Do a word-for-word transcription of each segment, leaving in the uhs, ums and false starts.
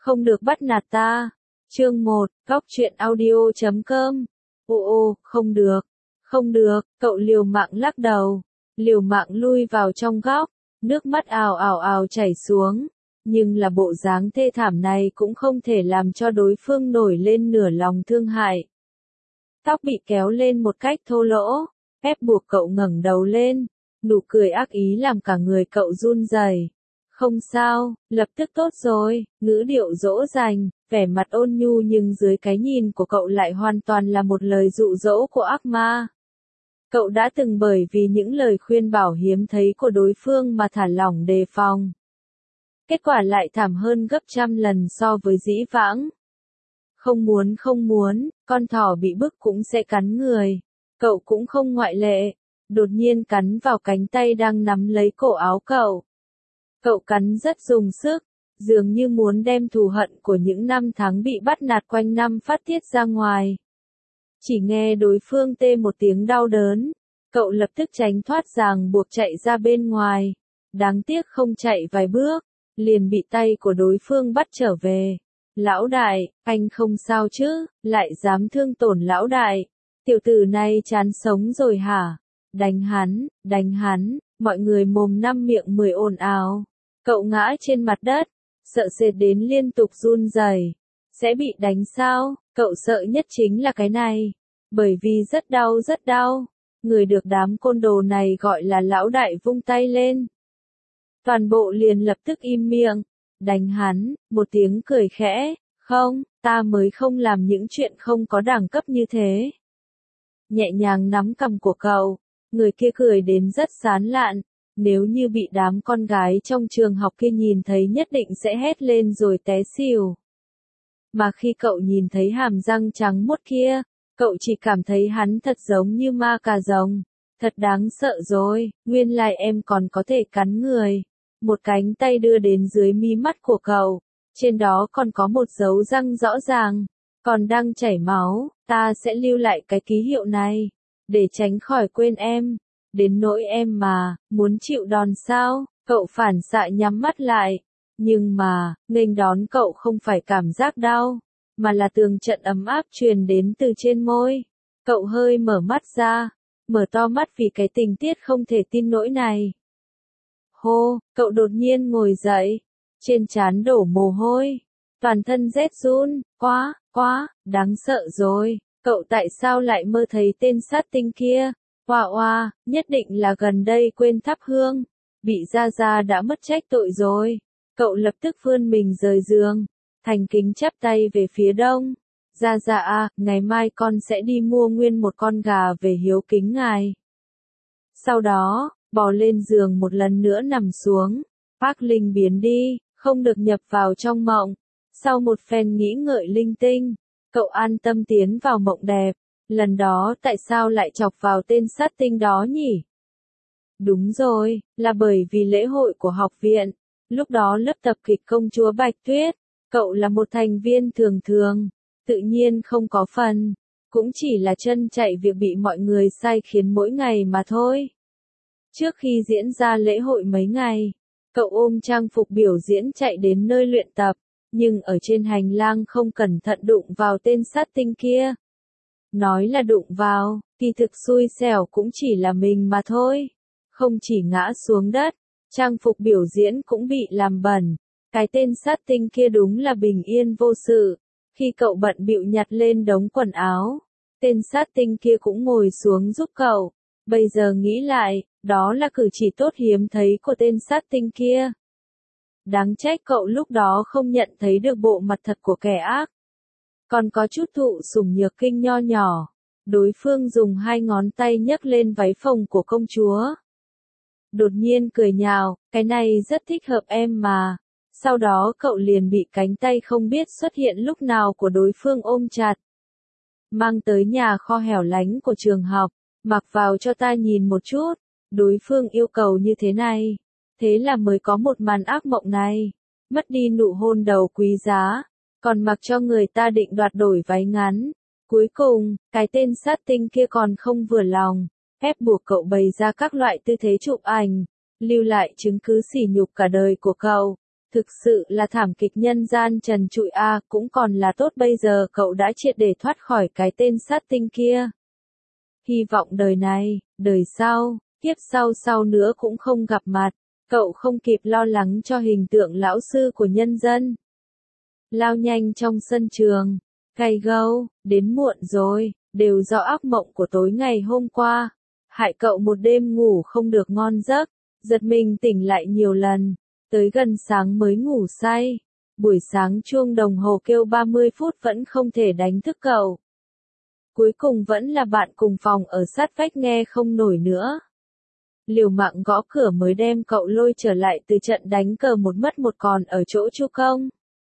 không được bắt nạt ta. Chương một, góc truyện audio chấm com. Ô ô, không được, không được, cậu liều mạng lắc đầu, liều mạng lui vào trong góc, nước mắt ào ào ào chảy xuống, nhưng là bộ dáng thê thảm này cũng không thể làm cho đối phương nổi lên nửa lòng thương hại. Tóc bị kéo lên một cách thô lỗ, ép buộc cậu ngẩng đầu lên, nụ cười ác ý làm cả người cậu run rẩy. Không sao, lập tức tốt rồi, ngữ điệu dỗ dành, vẻ mặt ôn nhu nhưng dưới cái nhìn của cậu lại hoàn toàn là một lời dụ dỗ của ác ma. Cậu đã từng bởi vì những lời khuyên bảo hiếm thấy của đối phương mà thả lỏng đề phòng. Kết quả lại thảm hơn gấp trăm lần so với dĩ vãng. Không muốn không muốn, con thỏ bị bức cũng sẽ cắn người. Cậu cũng không ngoại lệ, đột nhiên cắn vào cánh tay đang nắm lấy cổ áo cậu. Cậu cắn rất dùng sức, dường như muốn đem thù hận của những năm tháng bị bắt nạt quanh năm phát tiết ra ngoài. Chỉ nghe đối phương tê một tiếng đau đớn, cậu lập tức tránh thoát ràng buộc chạy ra bên ngoài. Đáng tiếc không chạy vài bước, liền bị tay của đối phương bắt trở về. Lão đại, anh không sao chứ, lại dám thương tổn lão đại. Tiểu tử này chán sống rồi hả? Đánh hắn, đánh hắn, mọi người mồm năm miệng mười ồn ào. Cậu ngã trên mặt đất, sợ sệt đến liên tục run rẩy. Sẽ bị đánh sao? Cậu sợ nhất chính là cái này. Bởi vì rất đau rất đau. Người được đám côn đồ này gọi là lão đại vung tay lên. Toàn bộ liền lập tức im miệng. Đánh hắn, một tiếng cười khẽ. Không, ta mới không làm những chuyện không có đẳng cấp như thế. Nhẹ nhàng nắm cằm của cậu. Người kia cười đến rất sán lạn. Nếu như bị đám con gái trong trường học kia nhìn thấy nhất định sẽ hét lên rồi té xỉu. Mà khi cậu nhìn thấy hàm răng trắng muốt kia, cậu chỉ cảm thấy hắn thật giống như ma cà rồng. Thật đáng sợ rồi, nguyên lai em còn có thể cắn người. Một cánh tay đưa đến dưới mí mắt của cậu, trên đó còn có một dấu răng rõ ràng, còn đang chảy máu, ta sẽ lưu lại cái ký hiệu này, để tránh khỏi quên em. Đến nỗi em mà, muốn chịu đòn sao, cậu phản xạ nhắm mắt lại. Nhưng mà, nghênh đón cậu không phải cảm giác đau, mà là tường trận ấm áp truyền đến từ trên môi. Cậu hơi mở mắt ra, mở to mắt vì cái tình tiết không thể tin nổi này. Hô, cậu đột nhiên ngồi dậy, trên trán đổ mồ hôi, toàn thân rét run, quá, quá, đáng sợ rồi, cậu tại sao lại mơ thấy tên sát tinh kia? Oa oa, nhất định là gần đây quên thắp hương, bị Gia Gia đã mất trách tội rồi. Cậu lập tức vươn mình rời giường, thành kính chắp tay về phía đông. Gia Gia à, ngày mai con sẽ đi mua nguyên một con gà về hiếu kính ngài. Sau đó, bò lên giường một lần nữa nằm xuống. Park Linh biến đi, không được nhập vào trong mộng. Sau một phen nghĩ ngợi linh tinh, cậu an tâm tiến vào mộng đẹp. Lần đó tại sao lại chọc vào tên sát tinh đó nhỉ? Đúng rồi, là bởi vì lễ hội của học viện. Lúc đó lớp tập kịch công chúa Bạch Tuyết, cậu là một thành viên thường thường, tự nhiên không có phần, cũng chỉ là chân chạy việc bị mọi người sai khiến mỗi ngày mà thôi. Trước khi diễn ra lễ hội mấy ngày, cậu ôm trang phục biểu diễn chạy đến nơi luyện tập, nhưng ở trên hành lang không cẩn thận đụng vào tên sát tinh kia. Nói là đụng vào, kỳ thực xui xẻo cũng chỉ là mình mà thôi. Không chỉ ngã xuống đất, trang phục biểu diễn cũng bị làm bẩn. Cái tên sát tinh kia đúng là bình yên vô sự. Khi cậu bận bịu nhặt lên đống quần áo, tên sát tinh kia cũng ngồi xuống giúp cậu. Bây giờ nghĩ lại, đó là cử chỉ tốt hiếm thấy của tên sát tinh kia. Đáng trách cậu lúc đó không nhận thấy được bộ mặt thật của kẻ ác. Còn có chút thụ sủng nhược kinh nho nhỏ. Đối phương dùng hai ngón tay nhấc lên váy phồng của công chúa. Đột nhiên cười nhạo, cái này rất thích hợp em mà. Sau đó cậu liền bị cánh tay không biết xuất hiện lúc nào của đối phương ôm chặt. Mang tới nhà kho hẻo lánh của trường học, mặc vào cho ta nhìn một chút. Đối phương yêu cầu như thế này. Thế là mới có một màn ác mộng này. Mất đi nụ hôn đầu quý giá. Còn mặc cho người ta định đoạt đổi váy ngắn. Cuối cùng, cái tên sát tinh kia còn không vừa lòng, ép buộc cậu bày ra các loại tư thế chụp ảnh, lưu lại chứng cứ sỉ nhục cả đời của cậu. Thực sự là thảm kịch nhân gian trần trụi a, cũng còn là tốt bây giờ cậu đã triệt để thoát khỏi cái tên sát tinh kia. Hy vọng đời này, đời sau, kiếp sau sau nữa cũng không gặp mặt, cậu không kịp lo lắng cho hình tượng lão sư của nhân dân. Lao nhanh trong sân trường, cay gâu, đến muộn rồi, đều do ác mộng của tối ngày hôm qua, hại cậu một đêm ngủ không được ngon giấc, giật mình tỉnh lại nhiều lần, tới gần sáng mới ngủ say. Buổi sáng chuông đồng hồ kêu ba mươi phút vẫn không thể đánh thức cậu. Cuối cùng vẫn là bạn cùng phòng ở sát vách nghe không nổi nữa. Liều mạng gõ cửa mới đem cậu lôi trở lại từ trận đánh cờ một mất một còn ở chỗ Chu Công.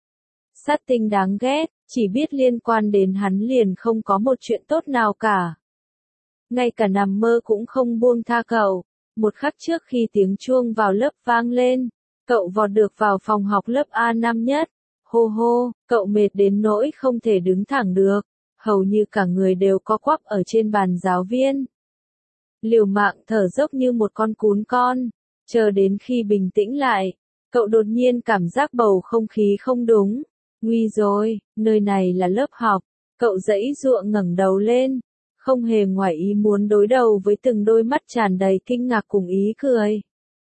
Sát tinh đáng ghét, chỉ biết liên quan đến hắn liền không có một chuyện tốt nào cả. Ngay cả nằm mơ cũng không buông tha cậu. Một khắc trước khi tiếng chuông vào lớp vang lên, cậu vọt được vào phòng học lớp A năm nhất. Hô hô, cậu mệt đến nỗi không thể đứng thẳng được, hầu như cả người đều co quắp ở trên bàn giáo viên. Liều mạng thở dốc như một con cún con, chờ đến khi bình tĩnh lại, cậu đột nhiên cảm giác bầu không khí không đúng. Nguy rồi, nơi này là lớp học, cậu giãy giụa ngẩng đầu lên, không hề ngoài ý muốn đối đầu với từng đôi mắt tràn đầy kinh ngạc cùng ý cười.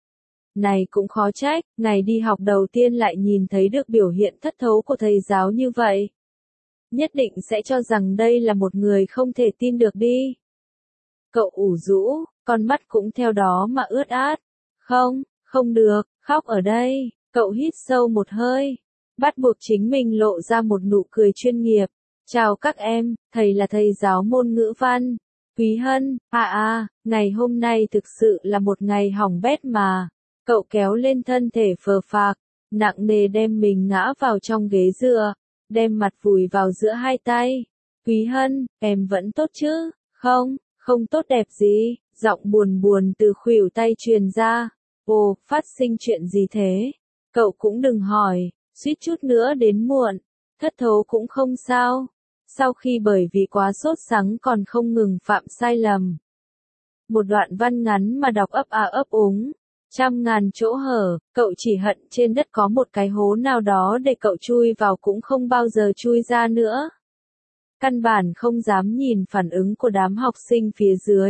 Này cũng khó trách, ngày đi học đầu tiên lại nhìn thấy được biểu hiện thất thố của thầy giáo như vậy. Nhất định sẽ cho rằng đây là một người không thể tin được đi. Cậu ủ rũ, con mắt cũng theo đó mà ướt át. Không, không được, khóc ở đây, cậu hít sâu một hơi. Bắt buộc chính mình lộ ra một nụ cười chuyên nghiệp. Chào các em, thầy là thầy giáo môn ngữ văn. Quý Hân, à à, ngày hôm nay thực sự là một ngày hỏng bét mà. Cậu kéo lên thân thể phờ phạc, nặng nề đem mình ngã vào trong ghế dựa, đem mặt vùi vào giữa hai tay. Quý Hân, em vẫn tốt chứ? Không, không tốt đẹp gì, giọng buồn buồn từ khuỷu tay truyền ra. Ồ, phát sinh chuyện gì thế? Cậu cũng đừng hỏi, suýt chút nữa đến muộn, thất thố cũng không sao. Sau khi bởi vì quá sốt sắng còn không ngừng phạm sai lầm. Một đoạn văn ngắn mà đọc ấp a ấp úng, trăm ngàn chỗ hở, cậu chỉ hận trên đất có một cái hố nào đó để cậu chui vào cũng không bao giờ chui ra nữa. Căn bản không dám nhìn phản ứng của đám học sinh phía dưới.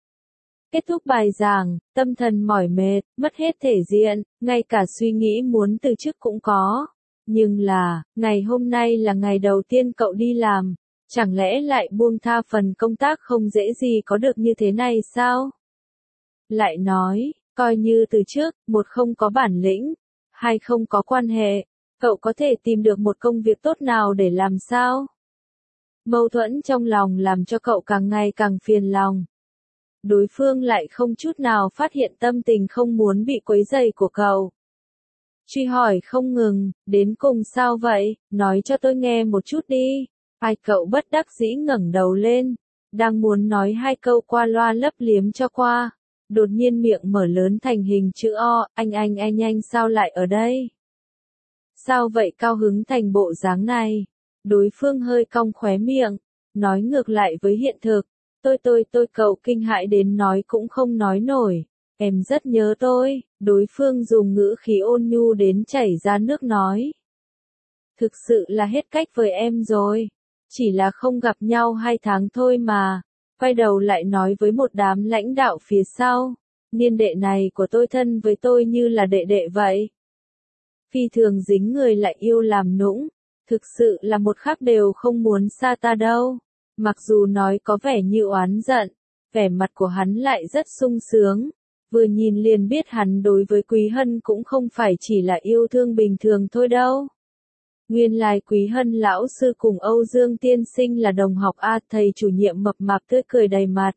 Kết thúc bài giảng, tâm thần mỏi mệt, mất hết thể diện, ngay cả suy nghĩ muốn từ chức cũng có. Nhưng là, ngày hôm nay là ngày đầu tiên cậu đi làm, chẳng lẽ lại buông tha phần công tác không dễ gì có được như thế này sao? Lại nói, coi như từ trước, một không có bản lĩnh, hai không có quan hệ, cậu có thể tìm được một công việc tốt nào để làm sao? Mâu thuẫn trong lòng làm cho cậu càng ngày càng phiền lòng. Đối phương lại không chút nào phát hiện tâm tình không muốn bị quấy rầy của cậu. Truy hỏi không ngừng, đến cùng sao vậy, nói cho tôi nghe một chút đi. Ai cậu bất đắc dĩ ngẩng đầu lên, đang muốn nói hai câu qua loa lấp liếm cho qua. Đột nhiên miệng mở lớn thành hình chữ O, anh anh anh anh sao lại ở đây? Sao vậy cao hứng thành bộ dáng này? Đối phương hơi cong khóe miệng, nói ngược lại với hiện thực. Tôi tôi tôi cậu kinh hãi đến nói cũng không nói nổi. Em rất nhớ tôi, đối phương dùng ngữ khí ôn nhu đến chảy ra nước nói. Thực sự là hết cách với em rồi. Chỉ là không gặp nhau hai tháng thôi mà. Quay đầu lại nói với một đám lãnh đạo phía sau. Niên đệ này của tôi thân với tôi như là đệ đệ vậy. Phi thường dính người lại yêu làm nũng. Thực sự là một khắc đều không muốn xa ta đâu. Mặc dù nói có vẻ như oán giận, vẻ mặt của hắn lại rất sung sướng. Vừa nhìn liền biết hắn đối với Quý Hân cũng không phải chỉ là yêu thương bình thường thôi đâu. Nguyên lai Quý Hân lão sư cùng Âu Dương tiên sinh là đồng học a, thầy chủ nhiệm mập mạp tươi cười đầy mặt.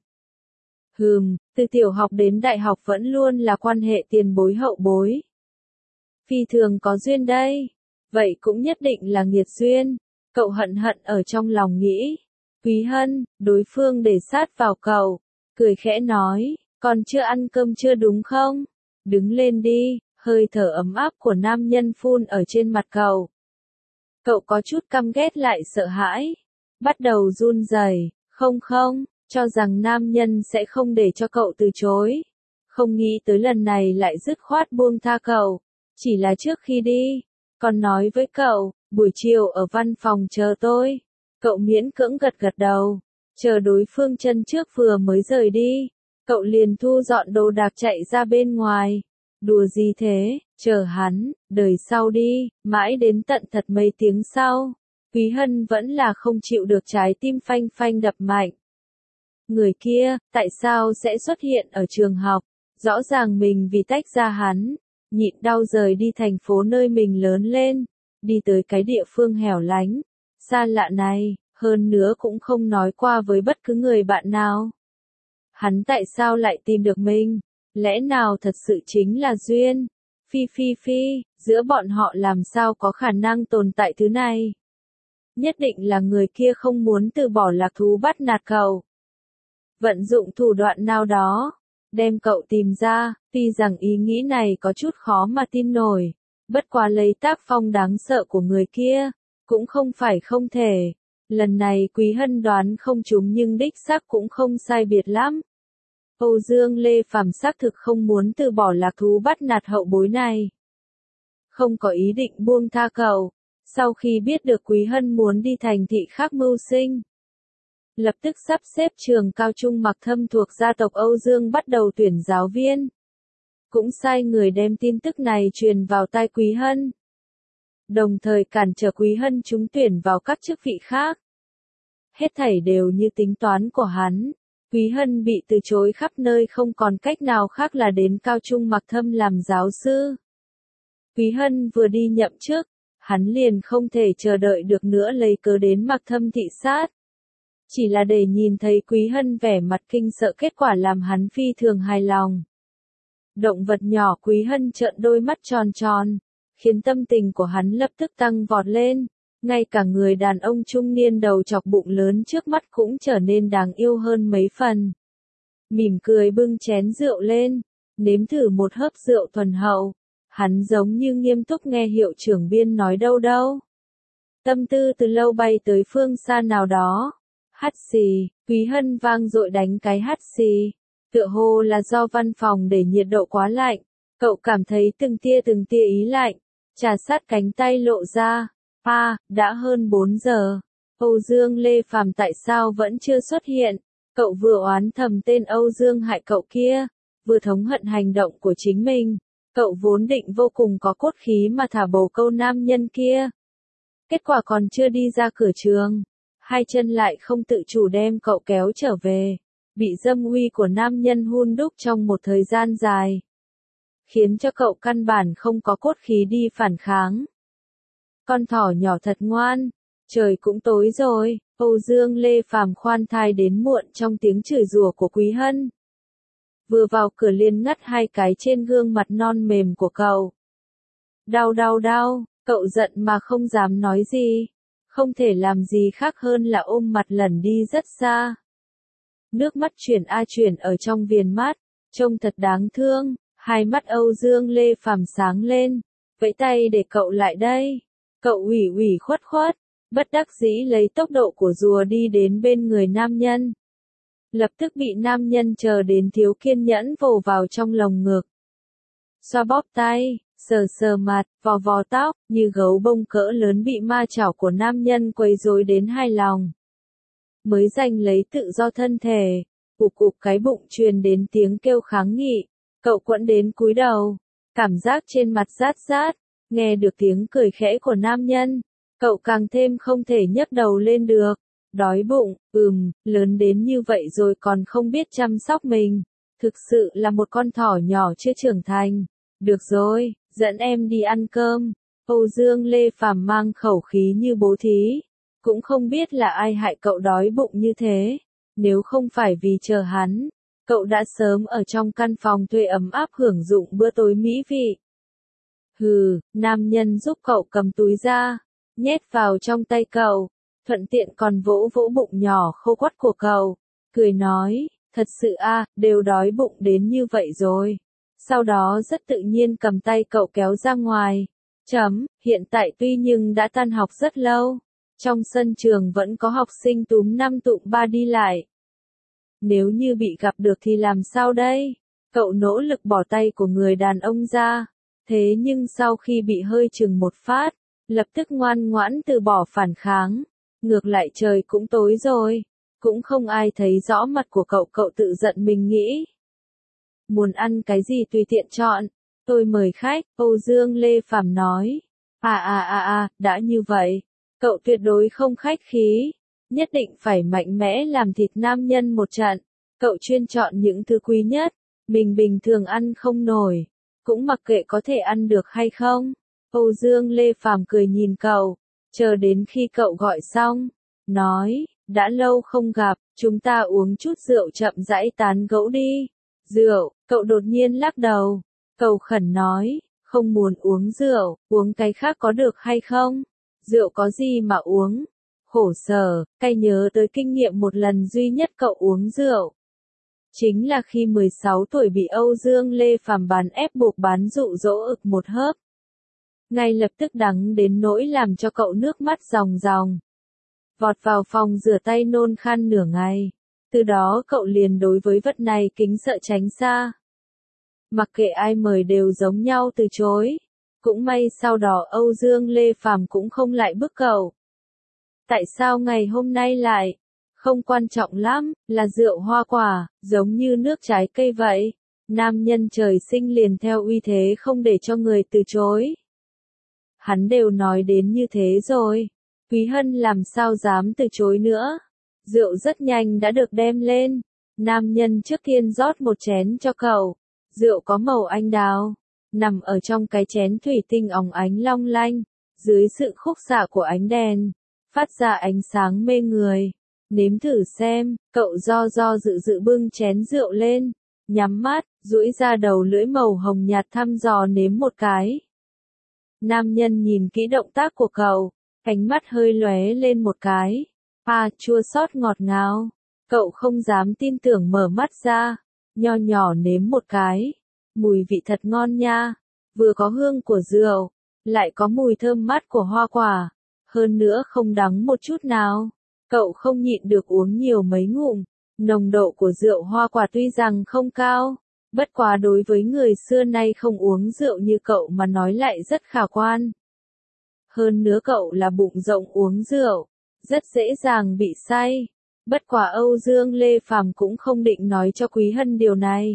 Hừm, từ tiểu học đến đại học vẫn luôn là quan hệ tiền bối hậu bối. Phi thường có duyên đây. Vậy cũng nhất định là nghiệt duyên. Cậu hận hận ở trong lòng nghĩ. Quý Hân, đối phương để sát vào cậu, cười khẽ nói, còn chưa ăn cơm chưa đúng không? Đứng lên đi, hơi thở ấm áp của nam nhân phun ở trên mặt cậu. Cậu có chút căm ghét lại sợ hãi, bắt đầu run rẩy, không không, cho rằng nam nhân sẽ không để cho cậu từ chối. Không nghĩ tới lần này lại dứt khoát buông tha cậu, Chỉ là trước khi đi, còn nói với cậu, buổi chiều ở văn phòng chờ tôi. Cậu miễn cưỡng gật gật đầu, chờ đối phương chân trước vừa mới rời đi. Cậu liền thu dọn đồ đạc chạy ra bên ngoài. Đùa gì thế, chờ hắn, đời sau đi, mãi đến tận thật mấy tiếng sau. Quý Hân vẫn là không chịu được trái tim phanh phanh đập mạnh. Người kia, tại sao sẽ xuất hiện ở trường học? Rõ ràng mình vì tách ra hắn, nhịn đau rời đi thành phố nơi mình lớn lên, đi tới cái địa phương hẻo lánh, xa lạ này, hơn nữa cũng không nói qua với bất cứ người bạn nào. Hắn tại sao lại tìm được mình? Lẽ nào thật sự chính là duyên? Phi phi phi, giữa bọn họ làm sao có khả năng tồn tại thứ này? Nhất định là người kia không muốn từ bỏ lạc thú bắt nạt cậu. Vận dụng thủ đoạn nào đó, đem cậu tìm ra, tuy rằng ý nghĩ này có chút khó mà tin nổi, bất quá lấy tác phong đáng sợ của người kia, cũng không phải không thể. Lần này Quý Hân đoán không trúng nhưng đích xác cũng không sai biệt lắm. Âu Dương Lê Phàm xác thực không muốn từ bỏ lạc thú bắt nạt hậu bối này. Không có ý định buông tha cậu, sau khi biết được Quý Hân muốn đi thành thị khác mưu sinh. Lập tức sắp xếp trường cao trung Mặc Thâm thuộc gia tộc Âu Dương bắt đầu tuyển giáo viên. Cũng sai người đem tin tức này truyền vào tai Quý Hân. Đồng thời cản trở Quý Hân trúng tuyển vào các chức vị khác. Hết thảy đều như tính toán của hắn. Quý Hân bị từ chối khắp nơi không còn cách nào khác là đến cao trung Mặc Thâm làm giáo sư. Quý Hân vừa đi nhậm chức, hắn liền không thể chờ đợi được nữa lấy cớ đến Mặc Thâm thị sát. Chỉ là để nhìn thấy Quý Hân vẻ mặt kinh sợ kết quả làm hắn phi thường hài lòng. Động vật nhỏ Quý Hân trợn đôi mắt tròn tròn, khiến tâm tình của hắn lập tức tăng vọt lên. Ngay cả người đàn ông trung niên đầu chọc bụng lớn trước mắt cũng trở nên đáng yêu hơn mấy phần. Mỉm cười bưng chén rượu lên, nếm thử một hớp rượu thuần hậu. Hắn giống như nghiêm túc nghe hiệu trưởng Biên nói đâu đâu. Tâm tư từ lâu bay tới phương xa nào đó. Hắt xì, Quý Hân vang dội đánh cái hắt xì. Tựa hồ là do văn phòng để nhiệt độ quá lạnh. Cậu cảm thấy từng tia từng tia ý lạnh. Trà sát cánh tay lộ ra. À, đã hơn bốn giờ. Âu Dương Lê Phàm tại sao vẫn chưa xuất hiện? Cậu vừa oán thầm tên Âu Dương hại cậu kia, vừa thống hận hành động của chính mình. Cậu vốn định vô cùng có cốt khí mà thả bồ câu nam nhân kia. Kết quả còn chưa đi ra cửa trường, hai chân lại không tự chủ đem cậu kéo trở về. Bị dâm uy của nam nhân hun đúc trong một thời gian dài, khiến cho cậu căn bản không có cốt khí đi phản kháng. Con thỏ nhỏ thật ngoan, trời cũng tối rồi. Âu Dương Lê Phàm khoan thai đến muộn trong tiếng chửi rủa của Quý Hân. Vừa vào cửa liền ngắt hai cái trên gương mặt non mềm của cậu. Đau đau đau, cậu giận mà không dám nói gì. Không thể làm gì khác hơn là ôm mặt lẩn đi rất xa. Nước mắt chuyển a chuyển ở trong viền mắt, trông thật đáng thương. Hai mắt Âu Dương Lê Phàm sáng lên, vẫy tay để cậu lại đây. Cậu ủy ủy khuất khuất, bất đắc dĩ lấy tốc độ của rùa đi đến bên người nam nhân. Lập tức bị nam nhân chờ đến thiếu kiên nhẫn vồ vào trong lồng ngực. Xoa bóp tay, sờ sờ mặt, vò vò tóc, như gấu bông cỡ lớn bị ma chảo của nam nhân quấy rối đến hài lòng. Mới giành lấy tự do thân thể, cục cục cái bụng truyền đến tiếng kêu kháng nghị. Cậu quẫn đến cúi đầu, cảm giác trên mặt rát rát, nghe được tiếng cười khẽ của nam nhân. Cậu càng thêm không thể nhấc đầu lên được. Đói bụng, ừm, lớn đến như vậy rồi còn không biết chăm sóc mình. Thực sự là một con thỏ nhỏ chưa trưởng thành. Được rồi, dẫn em đi ăn cơm. Âu Dương Lê Phàm mang khẩu khí như bố thí. Cũng không biết là ai hại cậu đói bụng như thế. Nếu không phải vì chờ hắn, cậu đã sớm ở trong căn phòng thuê ấm áp hưởng dụng bữa tối mỹ vị. Hừ, nam nhân giúp cậu cầm túi ra, nhét vào trong tay cậu, thuận tiện còn vỗ vỗ bụng nhỏ khô quắt của cậu, cười nói, thật sự a, đều đói bụng đến như vậy rồi. Sau đó rất tự nhiên cầm tay cậu kéo ra ngoài. Chấm, hiện tại tuy nhưng đã tan học rất lâu, trong sân trường vẫn có học sinh túm năm tụm ba đi lại. Nếu như bị gặp được thì làm sao đây? Cậu nỗ lực bỏ tay của người đàn ông ra, Thế nhưng sau khi bị hơi chừng một phát, lập tức ngoan ngoãn từ bỏ phản kháng. Ngược lại trời cũng tối rồi, cũng không ai thấy rõ mặt của cậu, cậu tự giận mình nghĩ. Muốn ăn cái gì tùy tiện chọn, tôi mời khách, Âu Dương Lê Phàm nói. À à à à, đã như vậy, cậu tuyệt đối không khách khí, nhất định phải mạnh mẽ làm thịt nam nhân một trận. Cậu chuyên chọn những thứ quý nhất, mình bình thường ăn không nổi, cũng mặc kệ có thể ăn được hay không. Âu Dương Lê Phàm cười nhìn cậu, chờ đến khi cậu gọi xong, nói, đã lâu không gặp, chúng ta uống chút rượu chậm rãi tán gẫu đi. Rượu, cậu đột nhiên lắc đầu, cầu khẩn nói, không muốn uống rượu, uống cái khác có được hay không? Rượu có gì mà uống? Khổ sở, cay nhớ tới kinh nghiệm một lần duy nhất cậu uống rượu. Chính là khi mười sáu tuổi bị Âu Dương Lê Phàm bán ép buộc bán dụ dỗ ực một hớp. Ngay lập tức đắng đến nỗi làm cho cậu nước mắt ròng ròng. Vọt vào phòng rửa tay nôn khan nửa ngày. Từ đó cậu liền đối với vật này kính sợ tránh xa. Mặc kệ ai mời đều giống nhau từ chối. Cũng may sau đó Âu Dương Lê Phàm cũng không lại bức cậu. Tại sao ngày hôm nay lại? Không quan trọng lắm, là rượu hoa quả, giống như nước trái cây vậy. Nam nhân trời sinh liền theo uy thế không để cho người từ chối. Hắn đều nói đến như thế rồi. Quý Hân làm sao dám từ chối nữa. Rượu rất nhanh đã được đem lên. Nam nhân trước tiên rót một chén cho cậu. Rượu có màu anh đào. Nằm ở trong cái chén thủy tinh óng ánh long lanh. Dưới sự khúc xạ của ánh đèn. Phát ra ánh sáng mê người. Nếm thử xem, cậu do do dự dự bưng chén rượu lên. Nhắm mắt, duỗi ra đầu lưỡi màu hồng nhạt thăm dò nếm một cái. Nam nhân nhìn kỹ động tác của cậu. Ánh mắt hơi lóe lên một cái. À, chua xót ngọt ngào. Cậu không dám tin tưởng mở mắt ra. Nho nhỏ nếm một cái. Mùi vị thật ngon nha. Vừa có hương của rượu, lại có mùi thơm mát của hoa quả. Hơn nữa không đắng một chút nào. Cậu không nhịn được uống nhiều mấy ngụm. Nồng độ của rượu hoa quả tuy rằng không cao, bất quá đối với người xưa nay không uống rượu như cậu mà nói lại rất khả quan. Hơn nữa cậu là bụng rộng uống rượu, rất dễ dàng bị say. Bất quá Âu Dương Lê Phàm cũng không định nói cho Quý Hân điều này.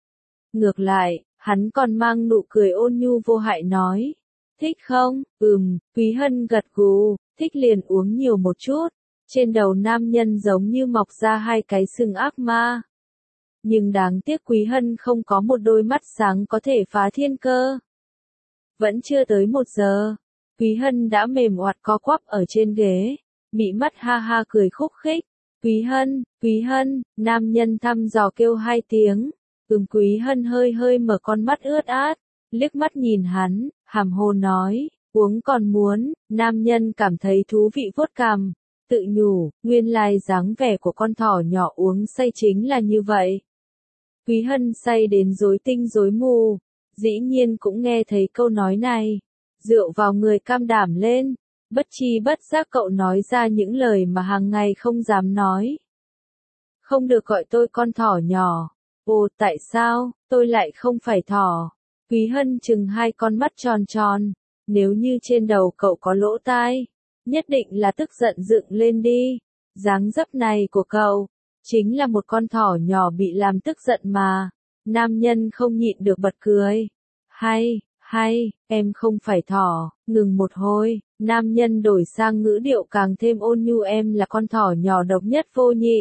Ngược lại, hắn còn mang nụ cười ôn nhu vô hại nói. Thích không? Ừm, Quý Hân gật gù, thích liền uống nhiều một chút. Trên đầu nam nhân giống như mọc ra hai cái sừng ác ma. Nhưng đáng tiếc Quý Hân không có một đôi mắt sáng có thể phá thiên cơ. Vẫn chưa tới một giờ, Quý Hân đã mềm oặt co quắp ở trên ghế, mị mắt ha ha cười khúc khích. Quý Hân, Quý Hân, nam nhân thăm dò kêu hai tiếng. Ừm, Quý Hân hơi hơi mở con mắt ướt át, liếc mắt nhìn hắn, hàm hồ nói, uống còn muốn. Nam nhân cảm thấy thú vị vuốt cằm, tự nhủ, nguyên lai dáng vẻ của con thỏ nhỏ uống say chính là như vậy. Quý Hân say đến rối tinh rối mù, dĩ nhiên cũng nghe thấy câu nói này. Rượu vào người cam đảm lên, bất chi bất giác cậu nói ra những lời mà hàng ngày không dám nói. Không được gọi tôi con thỏ nhỏ. Ồ, tại sao, tôi lại không phải thỏ? Quý Hân chừng hai con mắt tròn tròn, nếu như trên đầu cậu có lỗ tai, nhất định là tức giận dựng lên đi. Dáng dấp này của cậu, chính là một con thỏ nhỏ bị làm tức giận mà. Nam nhân không nhịn được bật cười. Hay, hay, em không phải thỏ. Ngừng một hồi, nam nhân đổi sang ngữ điệu càng thêm ôn nhu, em là con thỏ nhỏ độc nhất vô nhị.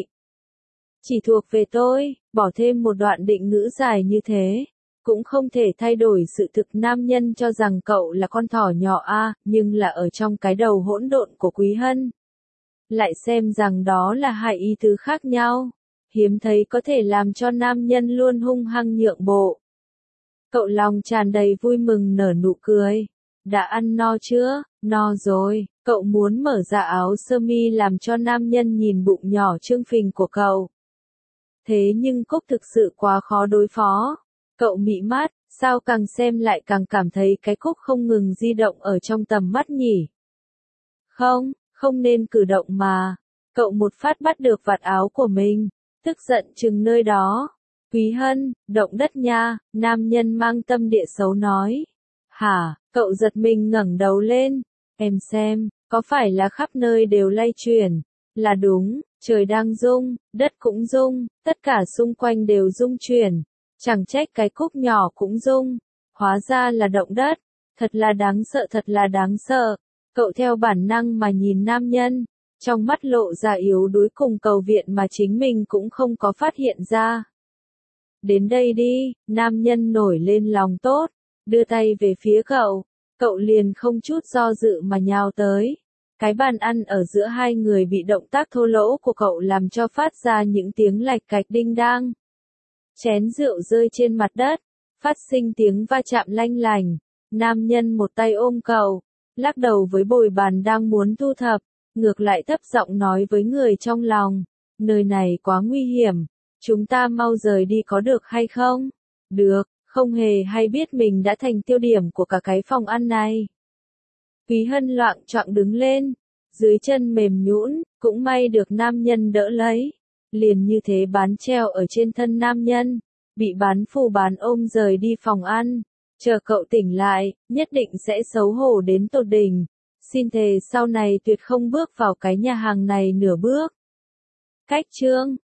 Chỉ thuộc về tôi, bỏ thêm một đoạn định ngữ dài như thế. Cũng không thể thay đổi sự thực. Nam nhân cho rằng cậu là con thỏ nhỏ a, nhưng là ở trong cái đầu hỗn độn của Quý Hân. Lại xem rằng đó là hai ý tứ khác nhau. Hiếm thấy có thể làm cho nam nhân luôn hung hăng nhượng bộ. Cậu lòng tràn đầy vui mừng nở nụ cười. Đã ăn no chưa? No rồi. Cậu muốn mở ra áo sơ mi làm cho nam nhân nhìn bụng nhỏ trương phình của cậu. Thế nhưng Cúc thực sự quá khó đối phó. Cậu mị mắt, sao càng xem lại càng cảm thấy cái Cúc không ngừng di động ở trong tầm mắt nhỉ? Không, không nên cử động mà. Cậu một phát bắt được vạt áo của mình, tức giận chừng nơi đó. Quý Hân, động đất nha, nam nhân mang tâm địa xấu nói. Hả, cậu giật mình ngẩng đầu lên. Em xem, có phải là khắp nơi đều lay chuyển? Là đúng, trời đang rung, đất cũng rung, tất cả xung quanh đều rung chuyển. Chẳng trách cái cúc nhỏ cũng rung. Hóa ra là động đất. Thật là đáng sợ, thật là đáng sợ. Cậu theo bản năng mà nhìn nam nhân. Trong mắt lộ ra yếu đuối cùng cầu viện mà chính mình cũng không có phát hiện ra. Đến đây đi, nam nhân nổi lên lòng tốt, đưa tay về phía cậu, cậu liền không chút do dự mà nhào tới. Cái bàn ăn ở giữa hai người bị động tác thô lỗ của cậu làm cho phát ra những tiếng lạch cạch đinh đang. Chén rượu rơi trên mặt đất, phát sinh tiếng va chạm lanh lành. Nam nhân một tay ôm cậu, lắc đầu với bồi bàn đang muốn thu thập, ngược lại thấp giọng nói với người trong lòng, nơi này quá nguy hiểm, chúng ta mau rời đi có được hay không? Được, không hề hay biết mình đã thành tiêu điểm của cả cái phòng ăn này. Quý Hân loạng choạng đứng lên, dưới chân mềm nhũn, cũng may được nam nhân đỡ lấy, liền như thế bán treo ở trên thân nam nhân, bị bán phù bán ôm rời đi phòng ăn. Chờ cậu tỉnh lại, nhất định sẽ xấu hổ đến tột đỉnh. Xin thề sau này tuyệt không bước vào cái nhà hàng này nửa bước. Cách chương